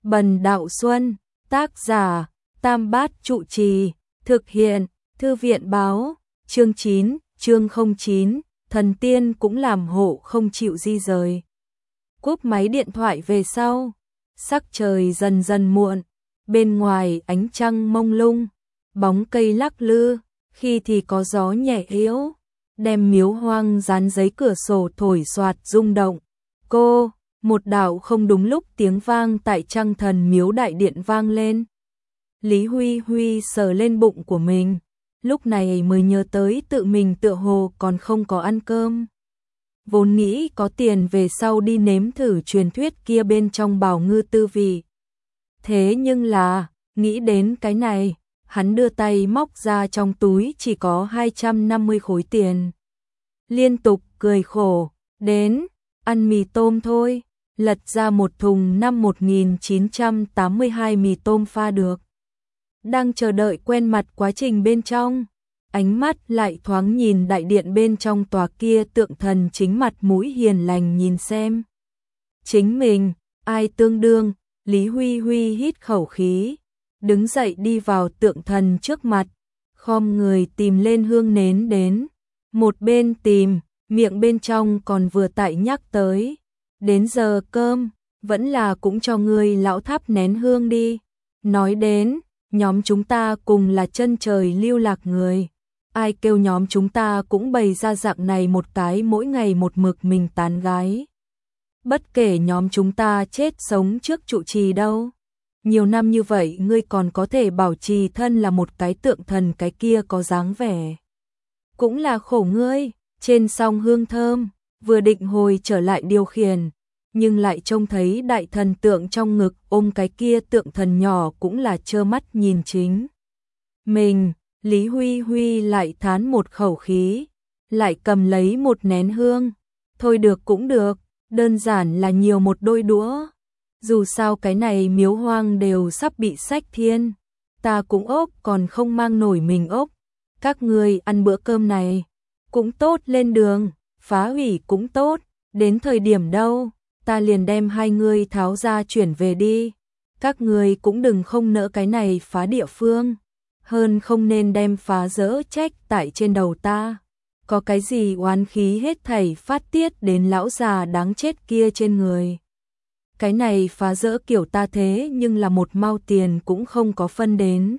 Bần Đạo Xuân, tác giả, Tam Bát Trụ Trì, thực hiện, Thư viện báo, chương 9, chương 09, thần tiên cũng làm hộ không chịu di rời. Cúp máy điện thoại về sau, sắc trời dần dần muộn, bên ngoài ánh trăng mông lung, bóng cây lắc lư, khi thì có gió nhẹ yếu, đem miếu hoang dán giấy cửa sổ thổi xoạt rung động. Cô, một đạo không đúng lúc tiếng vang tại Trăng Thần Miếu đại điện vang lên. Lý Huy Huy sờ lên bụng của mình, lúc này mới nhớ tới tự mình tựa hồ còn không có ăn cơm. Vốn nghĩ có tiền về sau đi nếm thử truyền thuyết kia bên trong Bảo Ngư tư vị. Thế nhưng là, nghĩ đến cái này, hắn đưa tay móc ra trong túi chỉ có 250 khối tiền. Liên tục cười khổ, đến, ăn mì tôm thôi, lật ra một thùng năm 1982 mì tôm pha được. Đang chờ đợi quen mặt quá trình bên trong, ánh mắt lại thoáng nhìn đại điện bên trong tòa kia tượng thần chính mặt mũi hiền lành nhìn xem. Chính mình, ai tương đương, Lý Huy Huy hít khẩu khí, đứng dậy đi vào tượng thần trước mặt, khom người tìm lên hương nến đến. Một bên tìm, miệng bên trong còn vừa tại nhắc tới. Đến giờ cơm, vẫn là cũng cho ngươi lão thắp nén hương đi. Nói đến, nhóm chúng ta cùng là chân trời lưu lạc người. Ai kêu nhóm chúng ta cũng bày ra dạng này một cái mỗi ngày một mực mình tán gái. Bất kể nhóm chúng ta chết sống trước trụ trì đâu. Nhiều năm như vậy ngươi còn có thể bảo trì thân là một cái tượng thần, cái kia có dáng vẻ. Cũng là khổ ngươi, trên song hương thơm, vừa định hồi trở lại điều khiển, nhưng lại trông thấy đại thần tượng trong ngực ôm cái kia tượng thần nhỏ cũng là trơ mắt nhìn chính. Mình, Lý Huy Huy lại thán một khẩu khí, lại cầm lấy một nén hương. Thôi được cũng được, đơn giản là nhiều một đôi đũa. Dù sao cái này miếu hoang đều sắp bị xách thiên, ta cũng ốc còn không mang nổi mình ốc. Các ngươi ăn bữa cơm này, cũng tốt, lên đường, phá hủy cũng tốt, đến thời điểm đâu, ta liền đem hai ngươi tháo ra chuyển về đi. Các ngươi cũng đừng không nỡ cái này phá địa phương, hơn không nên đem phá dỡ trách tại trên đầu ta. Có cái gì oán khí hết thảy phát tiết đến lão già đáng chết kia trên người. Cái này phá dỡ kiểu ta thế nhưng là một mao tiền cũng không có phân đến.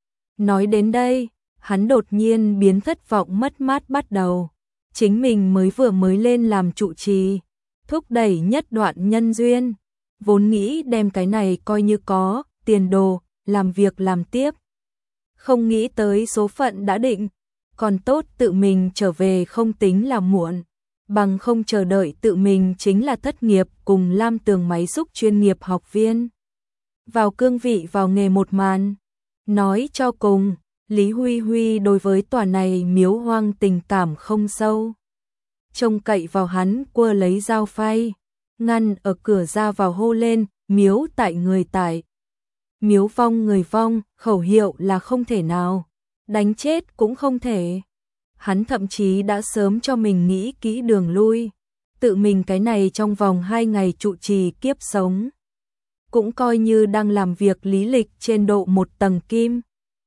Nói đến đây, hắn đột nhiên biến thất vọng mất mát bắt đầu. Chính mình mới lên làm trụ trì, thúc đẩy nhất đoạn nhân duyên, vốn nghĩ đem cái này coi như có tiền đồ, làm việc làm tiếp. Không nghĩ tới số phận đã định, còn tốt tự mình trở về không tính là muộn, bằng không chờ đợi tự mình chính là thất nghiệp cùng Lam Tường máy xúc chuyên nghiệp học viên. Vào cương vị vào nghề một màn, nói cho cùng, Lý Huy Huy đối với tòa này miếu hoang tình cảm không sâu. Trông cậy vào hắn quơ lấy dao phay, ngăn ở cửa ra vào hô lên, miếu tại người tại. Miếu vong người vong, khẩu hiệu là không thể nào, đánh chết cũng không thể. Hắn thậm chí đã sớm cho mình nghĩ kỹ đường lui, tự mình cái này trong vòng 2 ngày trụ trì kiếp sống. Cũng coi như đang làm việc lý lịch trên độ một tầng kim.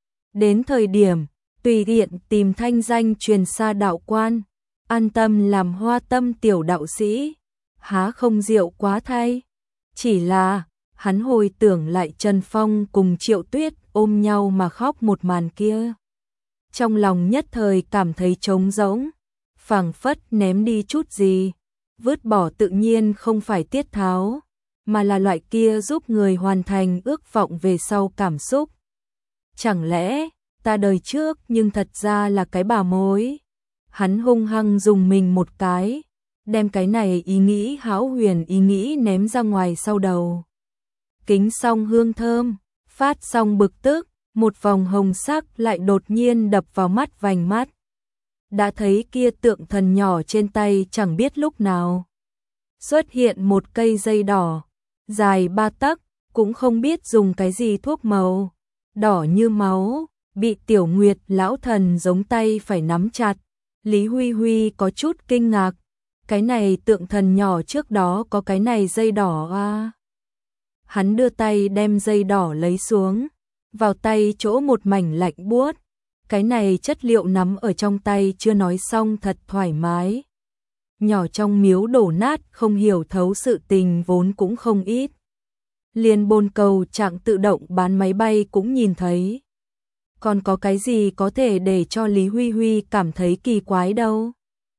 Đến thời điểm, tùy tiện tìm thanh danh truyền xa đạo quan, an tâm làm hoa tâm tiểu đạo sĩ, há không diệu quá thay. Chỉ là, hắn hồi tưởng lại Trần Phong cùng Triệu Tuyết ôm nhau mà khóc một màn kia. Trong lòng nhất thời cảm thấy trống rỗng, phảng phất ném đi chút gì, vứt bỏ tự nhiên không phải tiết tháo, mà là loại kia giúp người hoàn thành ước vọng về sau cảm xúc. Chẳng lẽ, ta đời trước nhưng thật ra là cái bà mối. Hắn hung hăng dùng mình một cái, đem cái này ý nghĩ hão huyền ý nghĩ ném ra ngoài sau đầu. Kính xong hương thơm, phát xong bực tức, một vòng hồng sắc lại đột nhiên đập vào mắt vành mắt. Đã thấy kia tượng thần nhỏ trên tay chẳng biết lúc nào xuất hiện một cây dây đỏ, dài 3 tấc, cũng không biết dùng cái gì thuốc màu, đỏ như máu, bị Tiểu Nguyệt lão thần giống tay phải nắm chặt. Lý Huy Huy có chút kinh ngạc, cái này tượng thần nhỏ trước đó có cái này dây đỏ à? Hắn đưa tay đem dây đỏ lấy xuống, vào tay chỗ một mảnh lạnh buốt. Cái này chất liệu nắm ở trong tay chưa nói xong thật thoải mái. Nhỏ trong miếu đổ nát không hiểu thấu sự tình vốn cũng không ít. Liền bồn cầu trạng tự động bán máy bay cũng nhìn thấy. Còn có cái gì có thể để cho Lý Huy Huy cảm thấy kỳ quái đâu.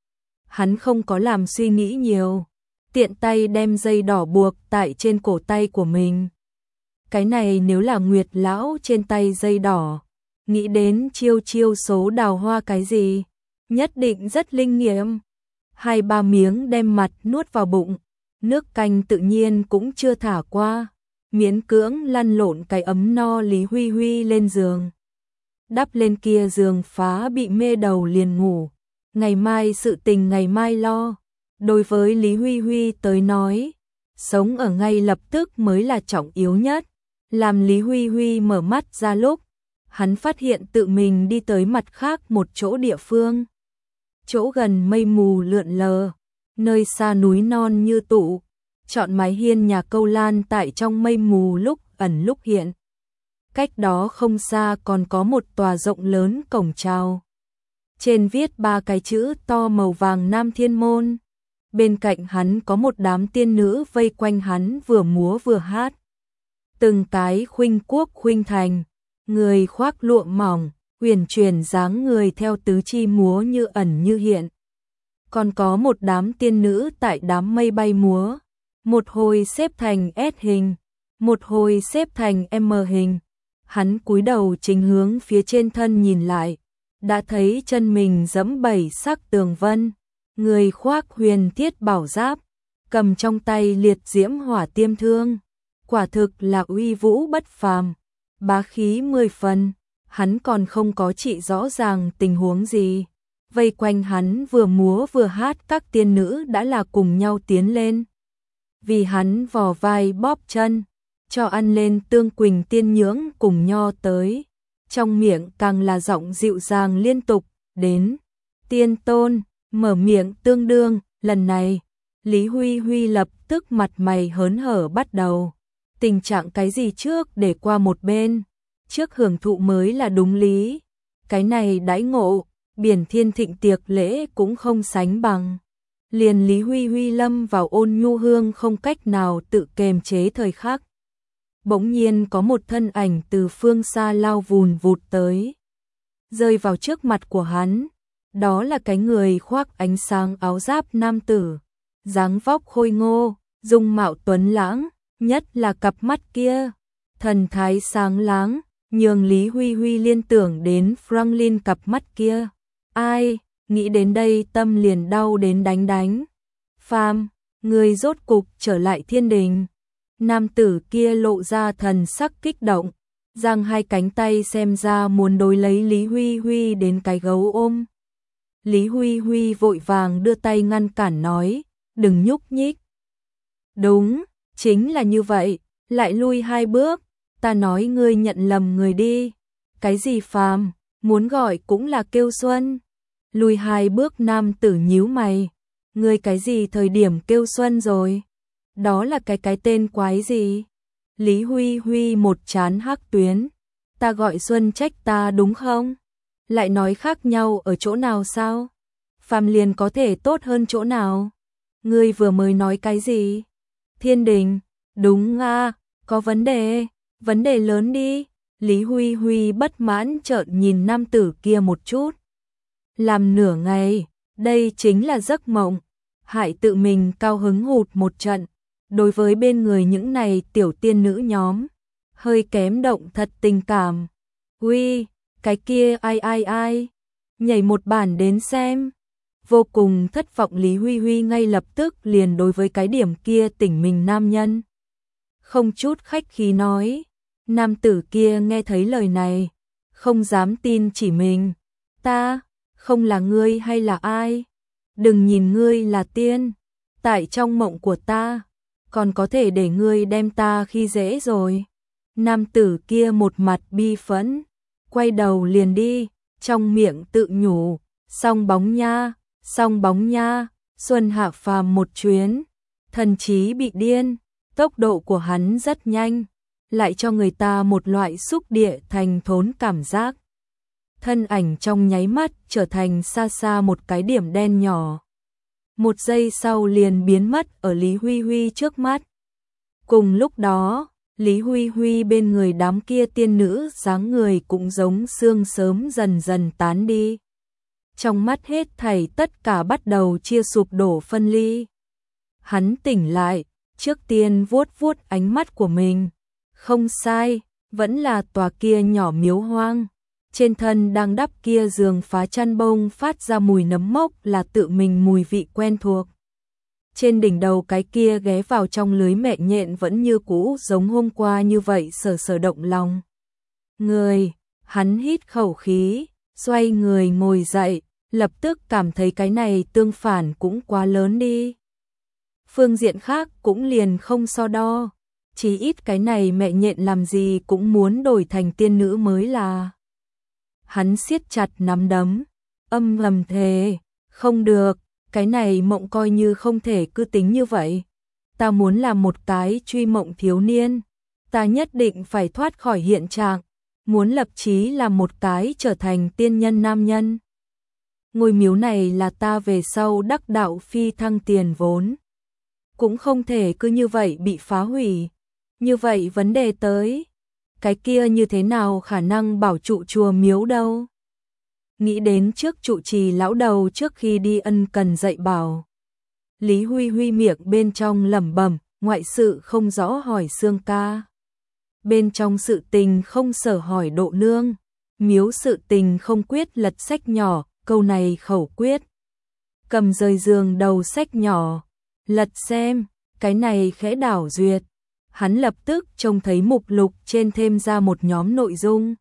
Hắn không có làm suy nghĩ nhiều, tiện tay đem dây đỏ buộc tại trên cổ tay của mình. Cái này nếu là Nguyệt lão trên tay dây đỏ, nghĩ đến chiêu số đào hoa cái gì, nhất định rất linh nghiệm. 2-3 miếng đem mặt nuốt vào bụng, nước canh tự nhiên cũng chưa thả qua, miễn cưỡng lăn lộn cái ấm no Lý Huy Huy lên giường. Đắp lên kia giường phá bị mê đầu liền ngủ, ngày mai sự tình ngày mai lo. Đối với Lý Huy Huy tới nói, sống ở ngay lập tức mới là trọng yếu nhất. Làm Lý Huy Huy mở mắt ra lúc, hắn phát hiện tự mình đi tới mặt khác một chỗ địa phương. Chỗ gần mây mù lượn lờ, nơi xa núi non như tụ, trọn mái hiên nhà câu lan tại trong mây mù lúc ẩn lúc hiện. Cách đó không xa còn có một tòa rộng lớn cổng chào. Trên viết 3 cái chữ to màu vàng Nam Thiên Môn. Bên cạnh hắn có một đám tiên nữ vây quanh hắn vừa múa vừa hát. Từng cái khuynh quốc khuynh thành, người khoác lụa mỏng, huyền chuyển dáng người theo tứ chi múa như ẩn như hiện. Còn có một đám tiên nữ tại đám mây bay múa, một hồi xếp thành S hình, một hồi xếp thành M hình. Hắn cúi đầu chính hướng phía trên thân nhìn lại, đã thấy chân mình giẫm 7 sắc tường vân, người khoác huyền thiết bảo giáp, cầm trong tay liệt diễm hỏa tiêm thương, quả thực là uy vũ bất phàm, bá khí 10 phần. Hắn còn không có chỉ rõ ràng tình huống gì, vây quanh hắn vừa múa vừa hát các tiên nữ đã là cùng nhau tiến lên. Vì hắn vò vai bóp chân, cho ăn lên tương quỳnh tiên nhưỡng cùng nho tới, trong miệng càng là giọng dịu dàng liên tục, đến. Tiên tôn, mở miệng tương đương, lần này, Lý Huy Huy lập tức mặt mày hớn hở bắt đầu. Tình trạng cái gì trước để qua một bên, trước hưởng thụ mới là đúng lý. Cái này đãi ngộ, biển thiên thịnh tiệc lễ cũng không sánh bằng. Liền Lý Huy Huy lâm vào ôn nhu hương không cách nào tự kềm chế thời khắc. Bỗng nhiên có một thân ảnh từ phương xa lao vùn vụt tới, rơi vào trước mặt của hắn. Đó là cái người khoác ánh sáng áo giáp nam tử, dáng vóc khôi ngô, dung mạo tuấn lãng, nhất là cặp mắt kia, thần thái sáng láng, nhường Lý Huy Huy liên tưởng đến Franklin cặp mắt kia. Ai, nghĩ đến đây tâm liền đau đến đánh. Phàm, người rốt cục trở lại thiên đình. Nam tử kia lộ ra thần sắc kích động, giang hai cánh tay xem ra muốn đối lấy Lý Huy Huy đến cái gấu ôm. Lý Huy Huy vội vàng đưa tay ngăn cản nói, đừng nhúc nhích. Đúng, chính là như vậy, lại lui 2 bước, ta nói ngươi nhận lầm người đi. Cái gì Phàm, muốn gọi cũng là kêu Xuân. Lùi 2 bước nam tử nhíu mày, ngươi cái gì thời điểm kêu Xuân rồi? Đó là cái tên quái gì? Lý Huy Huy một trán hắc tuyến, ta gọi Xuân trách ta đúng không? Lại nói khác nhau ở chỗ nào sao? Phàm liền có thể tốt hơn chỗ nào? Ngươi vừa mới nói cái gì? Thiên đình, đúng à, có vấn đề lớn đi. Lý Huy Huy bất mãn trợn nhìn nam tử kia một chút. Làm nửa ngày, đây chính là giấc mộng, hại tự mình cao hứng hụt một trận. Đối với bên người những này tiểu tiên nữ nhóm, hơi kém động thật tình cảm. Uy, cái kia ai, nhảy một bản đến xem. Vô cùng thất vọng Lý Huy Huy ngay lập tức liền đối với cái điểm kia tỉnh mình nam nhân. Không chút khách khí nói, nam tử kia nghe thấy lời này, không dám tin chỉ mình. Ta, không là ngươi hay là ai? Đừng nhìn ngươi là tiên, tại trong mộng của ta, còn có thể để ngươi đem ta khi dễ rồi. Nam tử kia một mặt bi phẫn, quay đầu liền đi, trong miệng tự nhủ, song bóng nha, Xuân hạ phàm một chuyến, thần trí bị điên, Tốc độ của hắn rất nhanh, lại cho người ta một loại xúc địa thành thốn cảm giác. Thân ảnh trong nháy mắt trở thành xa xa một cái điểm đen nhỏ. Một giây sau liền biến mất ở Lý Huy Huy trước mắt. Cùng lúc đó, Lý Huy Huy bên người đám kia tiên nữ dáng người cũng giống sương sớm dần dần tán đi. Trong mắt hết thảy tất cả bắt đầu chia sụp đổ phân ly. Hắn tỉnh lại, trước tiên vuốt vuốt ánh mắt của mình. Không sai, vẫn là tòa kia nhỏ miếu hoang. Trên thân đang đắp kia giường phá chăn bông phát ra mùi nấm mốc là tự mình mùi vị quen thuộc. Trên đỉnh đầu cái kia ghé vào trong lưới mẹ nhện vẫn như cũ giống hôm qua như vậy sờ sờ động lòng. Người, hắn hít khẩu khí, xoay người ngồi dậy, lập tức cảm thấy cái này tương phản cũng quá lớn đi. Phương diện khác cũng liền không so đo, chỉ ít cái này mẹ nhện làm gì cũng muốn đổi thành tiên nữ mới là. Hắn siết chặt nắm đấm, âm ngầm thề, không được, cái này mộng coi như không thể cứ tính như vậy. Ta muốn làm một cái truy mộng thiếu niên, ta nhất định phải thoát khỏi hiện trạng, muốn lập chí làm một cái trở thành tiên nhân nam nhân. Ngôi miếu này là ta về sau đắc đạo phi thăng tiền vốn, cũng không thể cứ như vậy bị phá hủy. Như vậy vấn đề tới, cái kia như thế nào khả năng bảo trụ chùa miếu đâu? Nghĩ đến trước trụ trì lão đầu trước khi đi ân cần dạy bảo. Lý Huy Huy miệng bên trong lẩm bẩm, ngoại sự không rõ hỏi Sương ca. Bên trong sự tình không sở hỏi Độ nương, miếu sự tình không quyết lật sách nhỏ, câu này khẩu quyết. Cầm rời giường đầu sách nhỏ, lật xem, cái này khẽ đảo duyệt. Hắn lập tức trông thấy mục lục trên thêm ra một nhóm nội dung.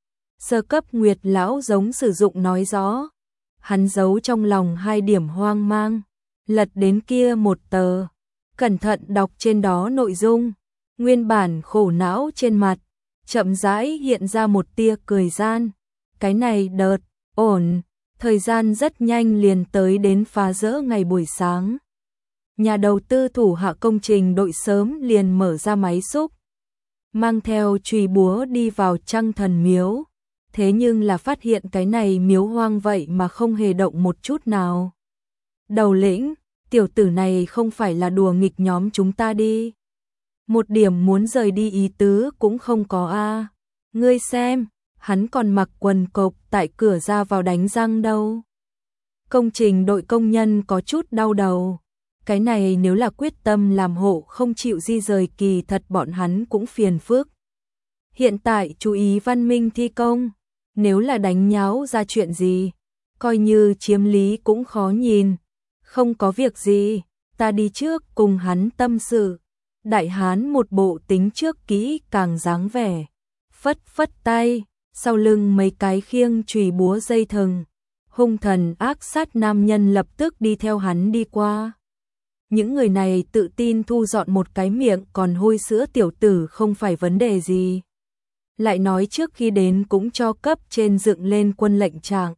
Sơ cấp Nguyệt lão giống sử dụng nói rõ. Hắn giấu trong lòng 2 điểm hoang mang, lật đến kia một tờ, cẩn thận đọc trên đó nội dung. Nguyên bản khổ não trên mặt, chậm rãi hiện ra một tia cười gian. Cái này đợt, ổn, thời gian rất nhanh liền tới đến phá rỡ ngày buổi sáng. Nhà đầu tư thủ hạ công trình đội sớm liền mở ra máy xúc, mang theo chùy búa đi vào Trăng Thần miếu. Thế nhưng là phát hiện cái này miếu hoang vậy mà không hề động một chút nào. Đầu lĩnh, tiểu tử này không phải là đùa nghịch nhóm chúng ta đi. Một điểm muốn rời đi ý tứ cũng không có a. Ngươi xem, hắn còn mặc quần cộc tại cửa ra vào đánh răng đâu. Công trình đội công nhân có chút đau đầu. Cái này nếu là quyết tâm làm hộ không chịu di rời kỳ thật bọn hắn cũng phiền phức. Hiện tại chú ý văn minh thi công, nếu là đánh nháo ra chuyện gì, coi như chiếm lý cũng khó nhìn. Không có việc gì, ta đi trước cùng hắn tâm sự. Đại hán một bộ tính trước kỹ càng dáng vẻ, phất phất tay, sau lưng mấy cái khiêng chùy búa dây thừng. Hung thần ác sát nam nhân lập tức đi theo hắn đi qua. Những người này tự tin thu dọn một cái miệng còn hôi sữa tiểu tử không phải vấn đề gì. Lại nói trước khi đến cũng cho cấp trên dựng lên quân lệnh trạng.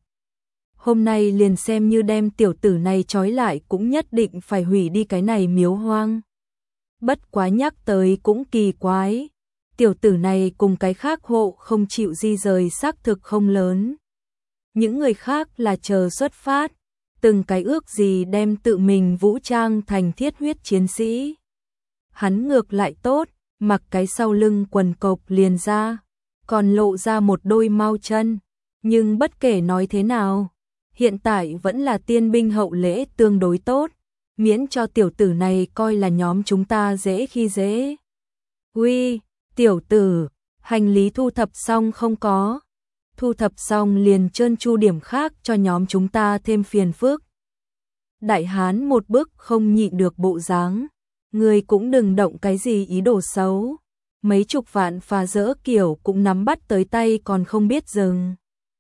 Hôm nay liền xem như đem tiểu tử này trói lại cũng nhất định phải hủy đi cái này miếu hoang. Bất quá nhắc tới cũng kỳ quái. Tiểu tử này cùng cái khác hộ không chịu di rời xác thực không lớn. Những người khác là chờ xuất phát. Từng cái ước gì đem tự mình vũ trang thành thiết huyết chiến sĩ. Hắn ngược lại tốt, mặc cái sau lưng quần cộc liền ra, còn lộ ra một đôi mau chân. Nhưng bất kể nói thế nào, hiện tại vẫn là tiên binh hậu lễ tương đối tốt, miễn cho tiểu tử này coi là nhóm chúng ta dễ khi dễ. Uy, tiểu tử, hành lý thu thập xong không có? Thu thập xong liền trơn tru điểm khác cho nhóm chúng ta thêm phiền phức. Đại hán một bước không nhịn được bộ dáng, người cũng đừng động cái gì ý đồ xấu. Mấy chục vạn phá rỡ kiểu cũng nắm bắt tới tay còn không biết dừng.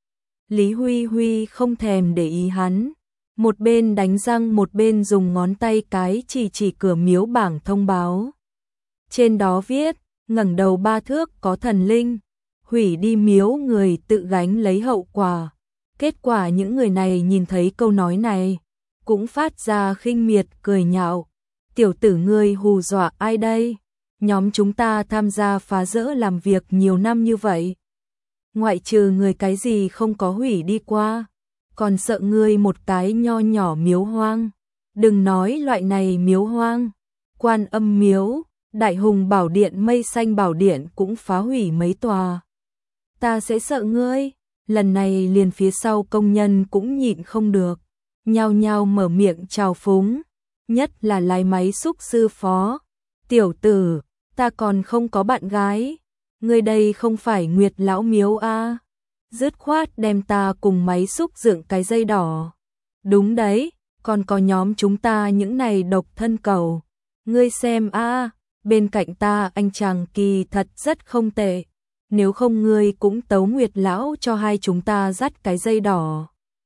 Lý Huy Huy không thèm để ý hắn, một bên đánh răng một bên dùng ngón tay cái chỉ cửa miếu bảng thông báo. Trên đó viết, ngẩng đầu 3 thước có thần linh, hủy đi miếu người tự gánh lấy hậu quả. Kết quả những người này nhìn thấy câu nói này, cũng phát ra khinh miệt cười nhạo. Tiểu tử ngươi hù dọa ai đây? Nhóm chúng ta tham gia phá rỡ làm việc nhiều năm như vậy. Ngoại trừ người cái gì không có hủy đi qua, còn sợ ngươi một cái nho nhỏ miếu hoang. Đừng nói loại này miếu hoang, Quan Âm miếu, Đại Hùng Bảo Điện, Mây Xanh Bảo Điện cũng phá hủy mấy tòa. Ta sẽ sợ ngươi. Lần này liền phía sau công nhân cũng nhịn không được, nhao nhao mở miệng chào phúng, nhất là lái máy xúc sư Phó. Tiểu tử, ta còn không có bạn gái, ngươi đây không phải Nguyệt lão miếu a? Dứt khoát đem ta cùng máy xúc dựng cái dây đỏ. Đúng đấy, còn có nhóm chúng ta những này độc thân cầu. Ngươi xem a, bên cạnh ta anh chàng kỳ thật rất không tệ. Nếu không ngươi cũng tấu Nguyệt lão cho hai chúng ta dắt cái dây đỏ.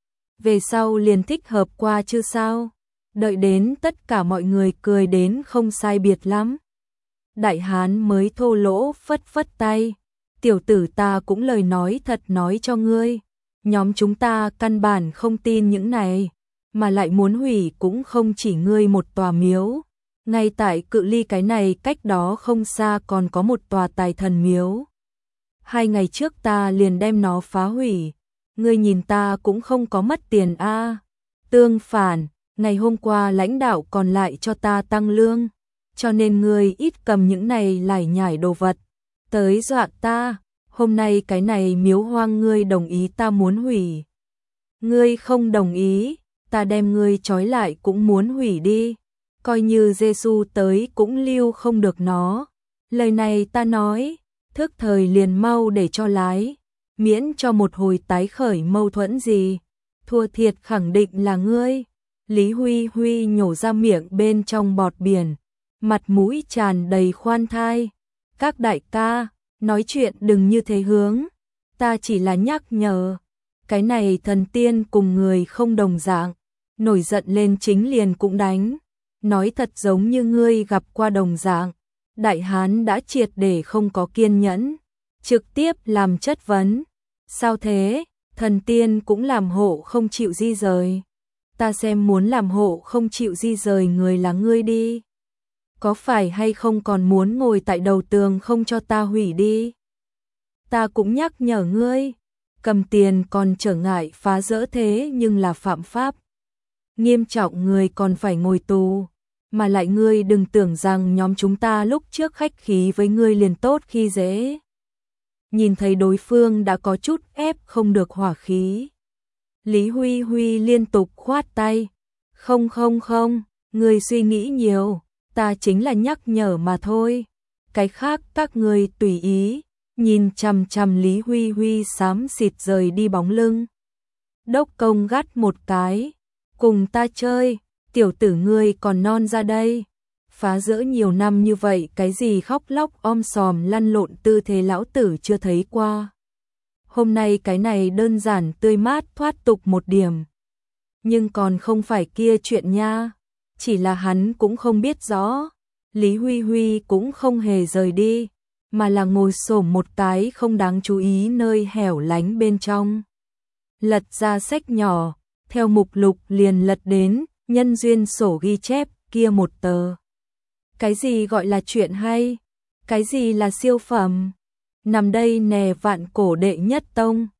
Về sau liền thích hợp qua chứ sao? Đợi đến tất cả mọi người cười đến không sai biệt lắm. Đại hán mới thô lỗ phất phất tay. Tiểu tử, ta cũng lời nói thật nói cho ngươi. Nhóm chúng ta căn bản không tin những này, mà lại muốn hủy cũng không chỉ ngươi một tòa miếu. Ngay tại cự ly cái này cách đó không xa còn có một tòa Tài Thần miếu. 2 ngày trước ta liền đem nó phá hủy. Ngươi nhìn ta cũng không có mất tiền a. Tương phản, ngày hôm qua lãnh đạo còn lại cho ta tăng lương, cho nên ngươi ít cầm những này lải nhải đồ vật tới dọa ta. Hôm nay cái này miếu hoang ngươi đồng ý ta muốn hủy. Ngươi không đồng ý, ta đem ngươi trói lại cũng muốn hủy đi. Coi như Giêsu tới cũng lưu không được nó. Lời này ta nói, thức thời liền mau để cho lái, miễn cho một hồi tái khởi mâu thuẫn gì. Thua thiệt khẳng định là ngươi. Lý Huy Huy nhổ ra miệng bên trong bọt biển, mặt mũi tràn đầy khoan thai. Các đại ca, nói chuyện đừng như thế hướng, ta chỉ là nhắc nhở. Cái này thần tiên cùng người không đồng dạng, nổi giận lên chính liền cũng đánh. Nói thật giống như ngươi gặp qua đồng dạng. Đại hán đã triệt để không có kiên nhẫn, trực tiếp làm chất vấn. Sao thế, thần tiên cũng làm hộ không chịu di rời. Ta xem muốn làm hộ không chịu di rời người là ngươi đi. Có phải hay không còn muốn ngồi tại đầu tường không cho ta hủy đi? Ta cũng nhắc nhở ngươi, cầm tiền còn trở ngại phá rỡ thế nhưng là phạm pháp. Nghiêm trọng người còn phải ngồi tù. Mà lại ngươi đừng tưởng rằng nhóm chúng ta lúc trước khách khí với ngươi liền tốt khi dễ. Nhìn thấy đối phương đã có chút ép không được hỏa khí. Lý Huy Huy liên tục khoát tay. Không, ngươi suy nghĩ nhiều, ta chính là nhắc nhở mà thôi. Cái khác các ngươi tùy ý. Nhìn chằm chằm Lý Huy Huy xám xịt rời đi bóng lưng. Đốc công gắt một cái. Cùng ta chơi. Tiểu tử ngươi còn non ra đây. Phá rỡ nhiều năm như vậy, cái gì khóc lóc om sòm lăn lộn tư thế lão tử chưa thấy qua. Hôm nay cái này đơn giản tươi mát thoát tục một điểm. Nhưng còn không phải kia chuyện nha. Chỉ là hắn cũng không biết rõ. Lý Huy Huy cũng không hề rời đi, mà là ngồi xổm một cái không đáng chú ý nơi hẻo lánh bên trong. Lật ra sách nhỏ, theo mục lục liền lật đến nhân duyên sổ ghi chép kia một tờ. Cái gì gọi là chuyện hay? Cái gì là siêu phẩm? Nằm đây nè, vạn cổ đệ nhất tông,